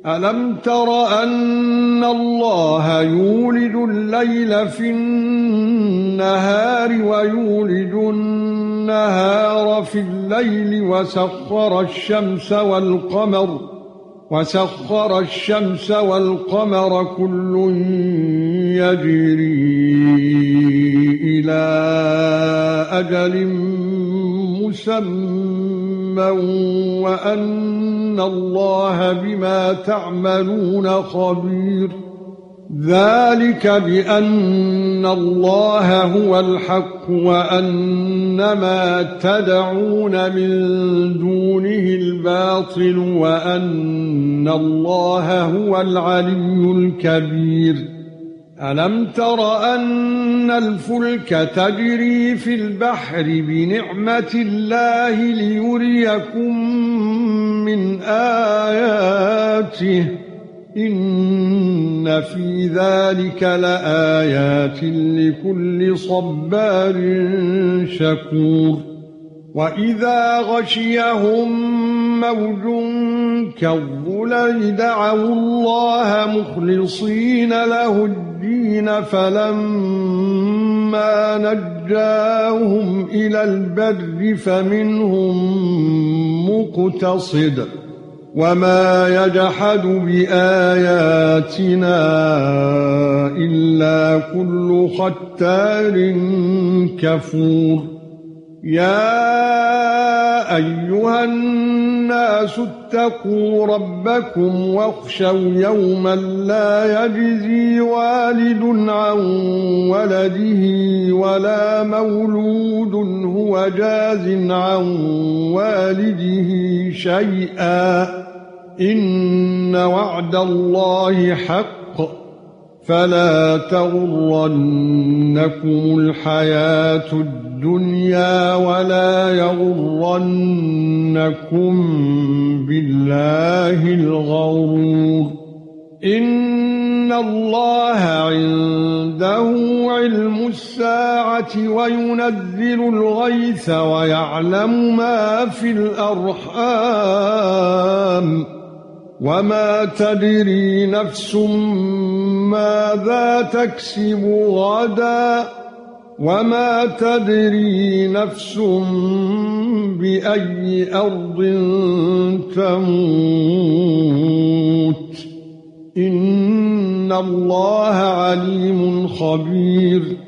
أَلَمْ تَرَ أَنَّ اللَّهَ يُولِجُ اللَّيْلَ فِي النَّهَارِ وَيُولِجُ النَّهَارَ فِي اللَّيْلِ وَسَخَّرَ الشَّمْسَ وَالْقَمَرَ كُلٌّ يَجْرِي إِلَى أَجَلٍ مُّسَمًّى وَأَنَّ اللَّهَ بِمَا تَعْمَلُونَ خَبِيرٌ. ذَلِكَ بِأَنَّ اللَّهَ هُوَ الْحَقُّ وَأَنَّ مَا تَدْعُونَ مِن دُونِهِ الْبَاطِلُ وَأَنَّ اللَّهَ هُوَ الْعَلِيُّ الْكَبِيرُ. أَلَمْ تَرَ أَنَّ الْفُلْكَ تَجْرِي فِي الْبَحْرِ بِنِعْمَةِ اللَّهِ لِيُرِيَكُم مِّنْ آيَاتِهِ إِنَّ فِي ذَلِكَ لَآيَاتٍ لِكُلِّ صَبَّارٍ شَكُورٍ. وَإِذَا غَشِيَهُم مَّوْجٌ كَالظُّلَلِ دَعَوُا اللَّهَ مُخْلِصِينَ لَهُ الدِّينَ فَلَمَّا نَجَّاهُمْ إِلَى الْبَرِّ فَمِنْهُم مُّقْتَصِدٌ وَمَا يَجْحَدُ بِآيَاتِنَا إِلَّا كُلُّ خَتَّارٍ كَفُورٍ. يَا أَيُّهَا النَّاسُ اتَّقُوا رَبَّكُمْ وَاخْشَوْا يَوْمًا لَّا يَجْزِي وَالِدٌ عَن وَلَدِهِ وَلَا مَوْلُودٌ هُوَ جَازٍ عَن وَالِدِهِ شَيْئًا إِنَّ وَعْدَ اللَّهِ حَقٌّ فَلَا تَغُرَّنَّكُمُ الْحَيَاةُ الدُّنْيَا وَلَا يَغُرَّنَّكُم بِاللَّهِ الْغَرُورُ. إِنَّ اللَّهَ عِندَهُ عِلْمُ السَّاعَةِ وَيُنَزِّلُ الْغَيْثَ وَيَعْلَمُ مَا فِي الْأَرْحَامِ وَمَا تَدْرِي نَفْسٌ مَاذَا تَكْسِبُ غَدًا وَمَا تَدْرِي نَفْسٌ بِأَيِّ أَرْضٍ تَمُوتُ إِنَّ اللَّهَ عَلِيمٌ خَبِيرٌ.